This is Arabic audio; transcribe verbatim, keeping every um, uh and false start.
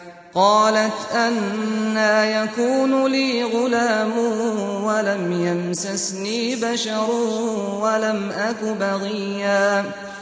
قالت أنى يكون لي غلام ولم يمسسني بشر ولم أك بغيا